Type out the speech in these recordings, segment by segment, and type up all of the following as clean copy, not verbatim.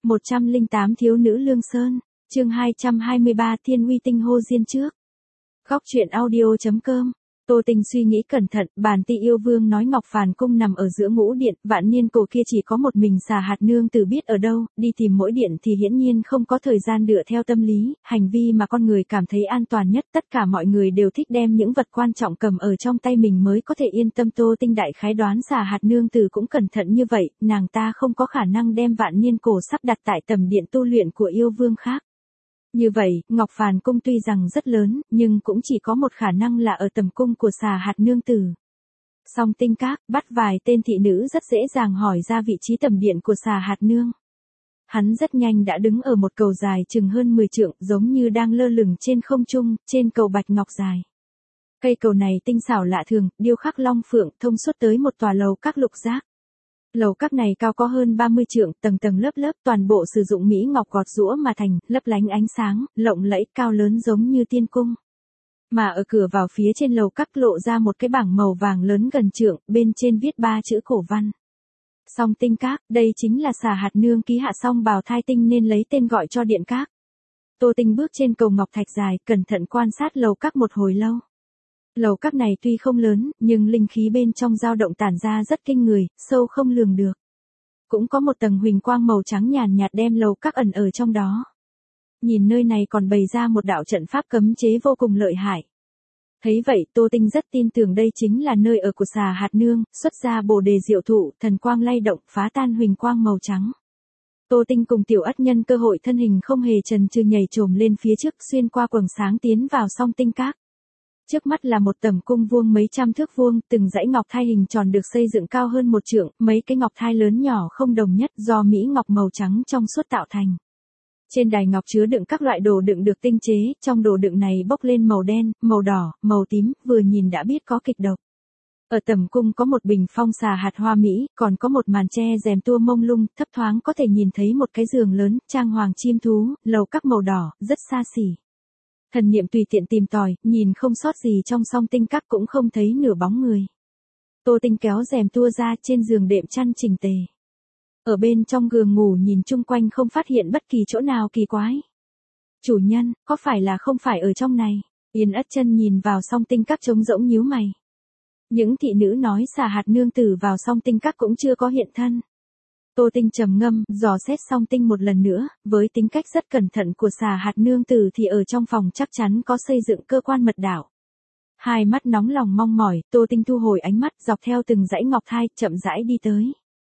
108 Thiếu nữ Lương Sơn, chương 223 Thiên uy tinh hô diên trước. Góc truyện audio.com. Tô Tình suy nghĩ cẩn thận, Bàn Ti yêu vương nói Ngọc Phàn cung nằm ở giữa ngũ điện, vạn niên cổ kia chỉ có một mình Xà Hạt nương tử biết ở đâu, đi tìm mỗi điện thì hiển nhiên không có thời gian dựa theo tâm lý, hành vi mà con người cảm thấy an toàn nhất, tất cả mọi người đều thích đem những vật quan trọng cầm ở trong tay mình mới có thể yên tâm. Tô Tinh đại khái đoán Xà Hạt nương tử cũng cẩn thận như vậy, nàng ta không có khả năng đem vạn niên cổ sắp đặt tại tầm điện tu luyện của yêu vương khác. Như vậy, Ngọc Phàn cung tuy rằng rất lớn, nhưng cũng chỉ có một khả năng là ở tầm cung của Xà Hạt nương tử. Song Tinh Các, bắt vài tên thị nữ rất dễ dàng hỏi ra vị trí tầm điện của Xà Hạt nương. Hắn rất nhanh đã đứng ở một cầu dài chừng hơn 10 trượng, giống như đang lơ lửng trên không trung, trên cầu bạch ngọc dài. Cây cầu này tinh xảo lạ thường, điêu khắc long phượng, thông suốt tới một tòa lầu các lục giác. Lầu các này cao có hơn 30 trượng, tầng tầng lớp lớp, toàn bộ sử dụng mỹ ngọc gọt giũa mà thành, lấp lánh ánh sáng, lộng lẫy, cao lớn giống như tiên cung. Mà ở cửa vào phía trên lầu các lộ ra một cái bảng màu vàng lớn gần trượng, bên trên viết 3 chữ cổ văn. Song Tinh Các, đây chính là Xà Hạt nương ký hạ song bào thai tinh nên lấy tên gọi cho điện các. Tô Tinh bước trên cầu ngọc thạch dài, cẩn thận quan sát lầu các một hồi lâu. Lầu các này tuy không lớn, nhưng linh khí bên trong dao động tản ra rất kinh người, sâu không lường được. Cũng có một tầng huỳnh quang màu trắng nhàn nhạt đem lầu các ẩn ở trong đó. Nhìn nơi này còn bày ra một đạo trận pháp cấm chế vô cùng lợi hại. Thấy vậy, Tô Tinh rất tin tưởng đây chính là nơi ở của Xà Hạt nương, xuất ra bồ đề diệu thụ, thần quang lay động, phá tan huỳnh quang màu trắng. Tô Tinh cùng Tiểu Ất nhân cơ hội thân hình không hề chần chừ nhảy trồm lên phía trước, xuyên qua quầng sáng tiến vào Song Tinh Các. Trước mắt là một tầm cung vuông mấy trăm thước vuông, từng dãy ngọc thai hình tròn được xây dựng cao hơn 1 trượng, mấy cái ngọc thai lớn nhỏ không đồng nhất do mỹ ngọc màu trắng trong suốt tạo thành. Trên đài ngọc chứa đựng các loại đồ đựng được tinh chế, trong đồ đựng này bốc lên màu đen, màu đỏ, màu tím, vừa nhìn đã biết có kịch độc. Ở tầm cung có một bình phong xà hạt hoa mỹ, còn có một màn che rèm tua mông lung, thấp thoáng có thể nhìn thấy một cái giường lớn, trang hoàng chim thú, lầu các màu đỏ, rất xa xỉ. Thần niệm tùy tiện tìm tòi, nhìn không sót gì trong Song Tinh Các cũng không thấy nửa bóng người. Tô Tinh kéo rèm tua ra, trên giường đệm chăn chỉnh tề. Ở bên trong giường ngủ nhìn chung quanh không phát hiện bất kỳ chỗ nào kỳ quái. Chủ nhân, có phải là không phải ở trong này? Yên Ất Chân nhìn vào Song Tinh Các trống rỗng nhíu mày. Những thị nữ nói Xà Hạt nương tử vào Song Tinh Các cũng chưa có hiện thân. Tô Tinh trầm ngâm, dò xét Song Tinh một lần nữa, với tính cách rất cẩn thận của Xà Hạt nương tử thì ở trong phòng chắc chắn có xây dựng cơ quan mật đạo. Hai mắt nóng lòng mong mỏi, Tô Tinh thu hồi ánh mắt, dọc theo từng dãy ngọc thai, chậm rãi đi tới.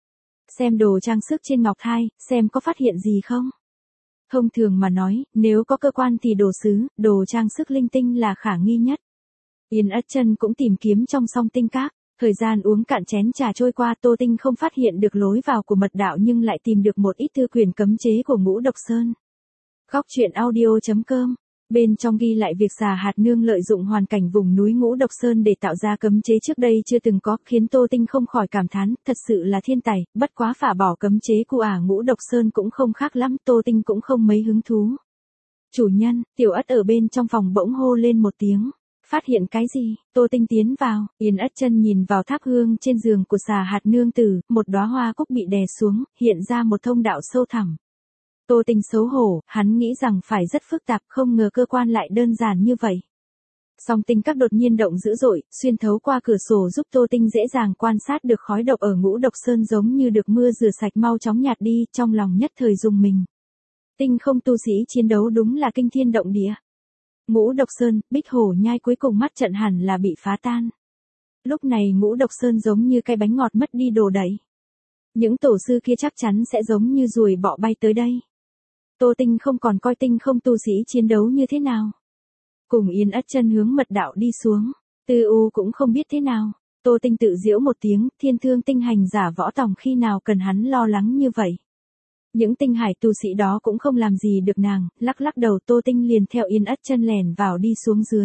Xem đồ trang sức trên ngọc thai, xem có phát hiện gì không. Thông thường mà nói, nếu có cơ quan thì đồ sứ, đồ trang sức linh tinh là khả nghi nhất. Yên Ất Chân cũng tìm kiếm trong Song Tinh Các. Thời gian uống cạn chén trà trôi qua, Tô Tinh không phát hiện được lối vào của mật đạo nhưng lại tìm được một ít thư quyển cấm chế của Ngũ Độc Sơn. Góc truyện audio.com. Bên trong ghi lại việc Xà Hạt nương lợi dụng hoàn cảnh vùng núi Ngũ Độc Sơn để tạo ra cấm chế trước đây chưa từng có, khiến Tô Tinh không khỏi cảm thán, thật sự là thiên tài, bất quá phả bỏ cấm chế của Ngũ Độc Sơn cũng không khác lắm, Tô Tinh cũng không mấy hứng thú. Chủ nhân, Tiểu Ất ở bên trong phòng bỗng hô lên một tiếng. Phát hiện cái gì? Tô Tinh tiến vào, Yên Ất Chân nhìn vào tháp hương trên giường của Xà Hạt nương tử, một đóa hoa cúc bị đè xuống, hiện ra một thông đạo sâu thẳm. Tô Tinh xấu hổ, hắn nghĩ rằng phải rất phức tạp, không ngờ cơ quan lại đơn giản như vậy. Song Tinh Các đột nhiên động dữ dội, xuyên thấu qua cửa sổ giúp Tô Tinh dễ dàng quan sát được khói độc ở Ngũ Độc Sơn giống như được mưa rửa sạch mau chóng nhạt đi, trong lòng nhất thời rùng mình. Tinh không tu sĩ chiến đấu đúng là kinh thiên động địa. Ngũ Độc Sơn, Bích Hổ Nhai cuối cùng mắt trận hẳn là bị phá tan. Lúc này Ngũ Độc Sơn giống như cái bánh ngọt mất đi đồ đẩy. Những tổ sư kia chắc chắn sẽ giống như ruồi bọ bay tới đây. Tô Tinh không còn coi tinh không tu sĩ chiến đấu như thế nào. Cùng Yên Ất Chân hướng mật đạo đi xuống. Tư U cũng không biết thế nào. Tô Tinh tự giễu một tiếng, Thiên Thương tinh hành giả Võ Tòng khi nào cần hắn lo lắng như vậy. Những tinh hải tu sĩ đó cũng không làm gì được nàng, lắc lắc đầu. Tô Tinh liền theo Yên Ất Chân lèn vào đi xuống dưới.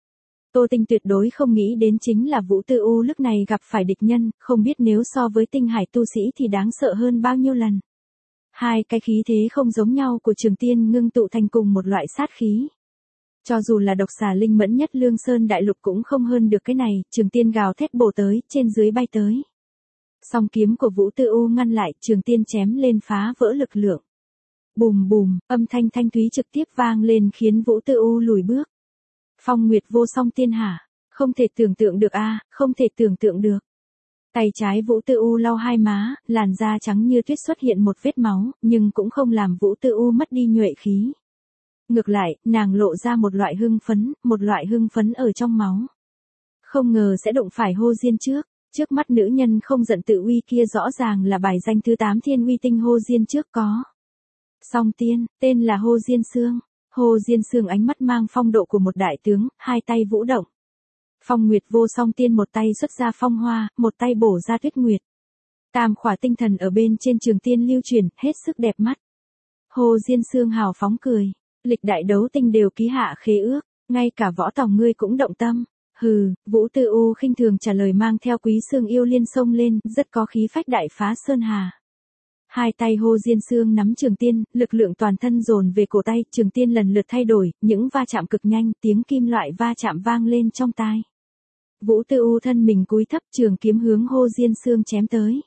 Tô Tinh tuyệt đối không nghĩ đến chính là Vũ Tư U lúc này gặp phải địch nhân, không biết nếu so với tinh hải tu sĩ thì đáng sợ hơn bao nhiêu lần. Hai cái khí thế không giống nhau của Trường Tiên ngưng tụ thành cùng một loại sát khí. Cho dù là độc xà linh mẫn nhất Lương Sơn đại lục cũng không hơn được cái này, Trường Tiên gào thét bổ tới, trên dưới bay tới. Song kiếm của Vũ Tư U ngăn lại, Trường Tiên chém lên phá vỡ lực lượng. Bùm bùm, âm thanh thanh thúy trực tiếp vang lên khiến Vũ Tư U lùi bước. Phong Nguyệt Vô Song Tiên hả? Không thể tưởng tượng được a, không thể tưởng tượng được. Tay trái Vũ Tư U lau hai má, làn da trắng như tuyết xuất hiện một vết máu, nhưng cũng không làm Vũ Tư U mất đi nhuệ khí. Ngược lại, nàng lộ ra một loại hưng phấn ở trong máu. Không ngờ sẽ đụng phải Hồ Diên trước mắt nữ nhân không giận tự uy kia rõ ràng là bài danh thứ 8 thiên uy tinh Hồ Diên trước có. Song tiên, tên là Hồ Diên Sương. Hồ Diên Sương ánh mắt mang phong độ của một đại tướng, hai tay vũ động. Phong Nguyệt Vô Song Tiên một tay xuất ra phong hoa, một tay bổ ra tuyết nguyệt. Tam khỏa tinh thần ở bên trên trường tiên lưu truyền, hết sức đẹp mắt. Hồ Diên Sương hào phóng cười. Lịch đại đấu tinh đều ký hạ khế ước, ngay cả Võ Tòng ngươi cũng động tâm. Hừ, Vũ Tư U khinh thường trả lời mang theo Quý Xương yêu liên xông lên, rất có khí phách đại phá sơn hà. Hai tay Hồ Diên Sương nắm trường tiên, lực lượng toàn thân dồn về cổ tay, trường tiên lần lượt thay đổi, những va chạm cực nhanh, tiếng kim loại va chạm vang lên trong tai. Vũ Tư U thân mình cúi thấp, trường kiếm hướng Hồ Diên Sương chém tới.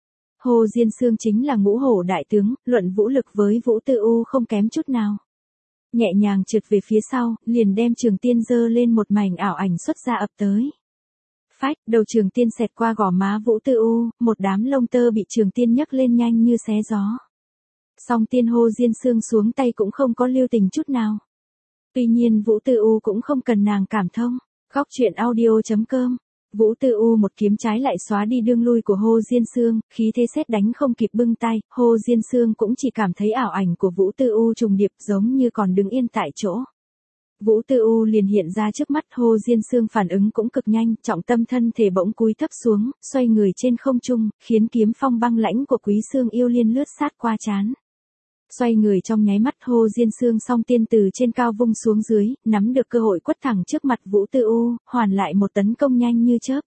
Hồ Diên Sương chính là ngũ hổ đại tướng, luận vũ lực với Vũ Tư U không kém chút nào. Nhẹ nhàng trượt về phía sau, liền đem trường tiên giơ lên một mảnh ảo ảnh xuất ra ập tới. Phách, đầu trường tiên xẹt qua gò má Vũ Tư U, một đám lông tơ bị trường tiên nhấc lên nhanh như xé gió. Song tiên Hồ Diên Sương xuống tay cũng không có lưu tình chút nào. Tuy nhiên Vũ Tư U cũng không cần nàng cảm thông. Góc truyện audio.com. Vũ Tư U một kiếm trái lại xóa đi đương lui của Hồ Diên Sương, khí thế sét đánh không kịp bưng tay, Hồ Diên Sương cũng chỉ cảm thấy ảo ảnh của Vũ Tư U trùng điệp giống như còn đứng yên tại chỗ. Vũ Tư U liền hiện ra trước mắt, Hồ Diên Sương phản ứng cũng cực nhanh, trọng tâm thân thể bỗng cúi thấp xuống, xoay người trên không trung, khiến kiếm phong băng lãnh của Quý Xương yêu liên lướt sát qua trán. Xoay người trong nháy mắt, Hồ Diên Sương song tiên từ trên cao vung xuống dưới, nắm được cơ hội quất thẳng trước mặt Vũ Tư U, hoàn lại một tấn công nhanh như chớp.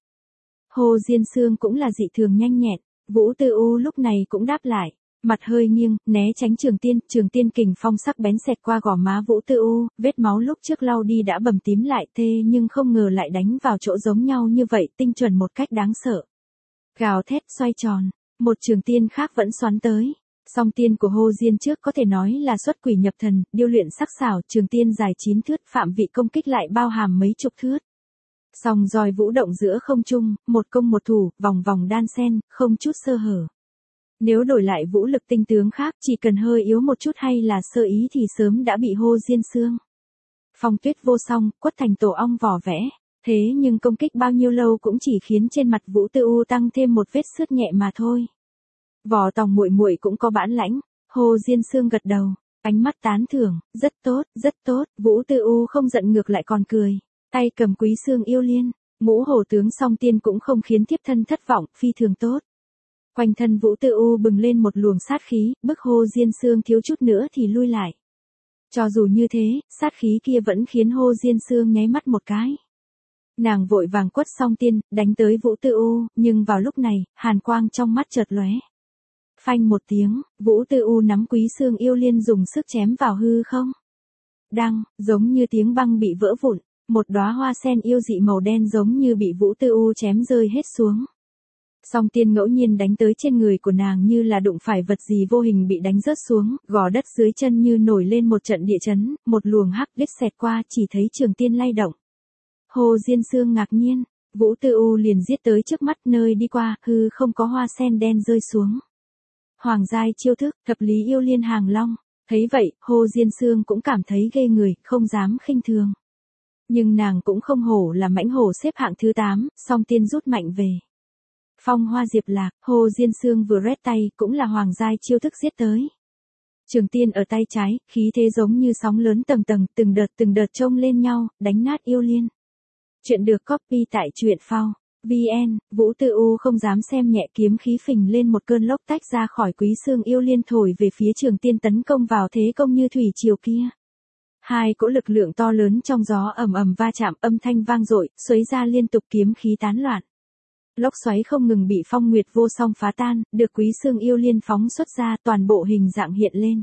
Hồ Diên Sương cũng là dị thường nhanh nhẹn, Vũ Tư U lúc này cũng đáp lại, mặt hơi nghiêng, né tránh trường tiên kình phong sắc bén xẹt qua gò má Vũ Tư U, vết máu lúc trước lau đi đã bầm tím lại thê nhưng không ngờ lại đánh vào chỗ giống nhau như vậy, tinh chuẩn một cách đáng sợ. Gào thét xoay tròn, một trường tiên khác vẫn xoắn tới. Song tiên của Hồ Diên trước có thể nói là xuất quỷ nhập thần, điêu luyện sắc sảo, trường tiên dài 9 thước, phạm vị công kích lại bao hàm mấy chục thước. Song roi vũ động giữa không trung, một công một thủ, vòng vòng đan xen, không chút sơ hở. Nếu đổi lại vũ lực tinh tướng khác, chỉ cần hơi yếu một chút hay là sơ ý thì sớm đã bị Hồ Diên Sương. Phong Tuyết vô song, quất thành tổ ong vỏ vẽ. Thế nhưng công kích bao nhiêu lâu cũng chỉ khiến trên mặt Vũ Tư U tăng thêm một vết sướt nhẹ mà thôi. Võ Tòng muội muội cũng có bản lãnh. Hồ Diên Sương gật đầu, ánh mắt tán thưởng, rất tốt, Vũ Tư U không giận ngược lại còn cười, tay cầm Quý Xương yêu liên, ngũ hổ tướng song tiên cũng không khiến thiếp thân thất vọng, phi thường tốt. Quanh thân Vũ Tư U bừng lên một luồng sát khí, bức Hồ Diên Sương thiếu chút nữa thì lui lại. Cho dù như thế, sát khí kia vẫn khiến Hồ Diên Sương nháy mắt một cái. Nàng vội vàng quất song tiên, đánh tới Vũ Tư U, nhưng vào lúc này, hàn quang trong mắt chợt lóe. Phanh một tiếng, Vũ Tư U nắm Quý Xương yêu liên dùng sức chém vào hư không. Đăng, giống như tiếng băng bị vỡ vụn, một đóa hoa sen yêu dị màu đen giống như bị Vũ Tư U chém rơi hết xuống. Song tiên ngẫu nhiên đánh tới trên người của nàng như là đụng phải vật gì vô hình bị đánh rớt xuống, gò đất dưới chân như nổi lên một trận địa chấn, một luồng hắc đít xẹt qua chỉ thấy trường tiên lay động. Hồ Diên Sương ngạc nhiên, Vũ Tư U liền giết tới trước mắt nơi đi qua, hư không có hoa sen đen rơi xuống. Hoàng giai chiêu thức, thập lý yêu liên hàng long, thấy vậy, Hồ Diên Sương cũng cảm thấy ghê người, không dám khinh thường. Nhưng nàng cũng không hổ là mãnh hổ xếp hạng thứ 8, song tiên rút mạnh về. Phong hoa diệp lạc, Hồ Diên Sương vừa rét tay, cũng là hoàng giai chiêu thức giết tới. Trường tiên ở tay trái, khí thế giống như sóng lớn tầng tầng, từng đợt chông lên nhau, đánh nát yêu liên. Chuyện được copy tại truyện phao. VN, Vũ Tư U không dám xem nhẹ, kiếm khí phình lên một cơn lốc tách ra khỏi Quý Xương yêu liên thổi về phía trường tiên tấn công vào thế công như thủy triều kia. Hai cỗ lực lượng to lớn trong gió ầm ầm va chạm, âm thanh vang dội, xuấy ra liên tục, kiếm khí tán loạn. Lốc xoáy không ngừng bị Phong Nguyệt vô song phá tan, được Quý Xương yêu liên phóng xuất ra, toàn bộ hình dạng hiện lên.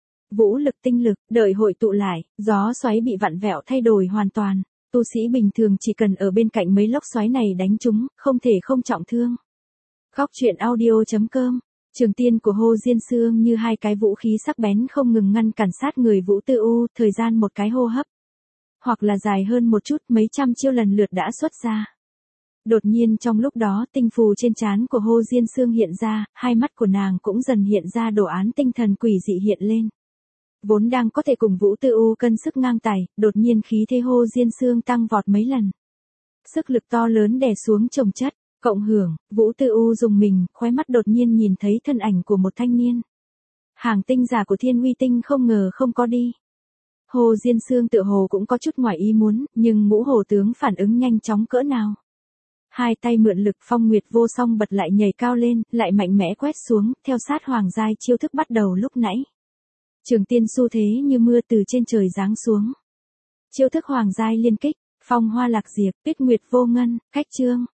Vũ lực tinh lực, đợi hội tụ lại, gió xoáy bị vặn vẹo thay đổi hoàn toàn. Tu sĩ bình thường chỉ cần ở bên cạnh mấy lốc xoáy này đánh chúng, không thể không trọng thương. Góc truyện audio.com Trường tiên của Hồ Diên Sương như hai cái vũ khí sắc bén không ngừng ngăn cản sát người Vũ Tư U, thời gian một cái hô hấp. Hoặc là dài hơn một chút, mấy trăm chiêu lần lượt đã xuất ra. Đột nhiên trong lúc đó tinh phù trên trán của Hồ Diên Sương hiện ra, hai mắt của nàng cũng dần hiện ra đồ án tinh thần quỷ dị hiện lên. Vốn đang có thể cùng Vũ Tư U cân sức ngang tài, đột nhiên khí thế Hồ Diên Sương tăng vọt mấy lần. Sức lực to lớn đè xuống chồng chất, cộng hưởng, Vũ Tư U dùng mình, khóe mắt đột nhiên nhìn thấy thân ảnh của một thanh niên. Hàng tinh giả của Thiên Uy Tinh không ngờ không có đi. Hồ Diên Sương tựa hồ cũng có chút ngoài ý muốn, nhưng Ngũ Hổ tướng phản ứng nhanh chóng cỡ nào. Hai tay mượn lực Phong Nguyệt Vô Song bật lại nhảy cao lên, lại mạnh mẽ quét xuống, theo sát Hoàng giai chiêu thức bắt đầu lúc nãy. Trường tiên xu thế như mưa từ trên trời giáng xuống. Chiêu thức Hoàng giai liên kích, Phong Hoa Lạc Diệp, Tuyết Nguyệt Vô Ngân, Cách Trương.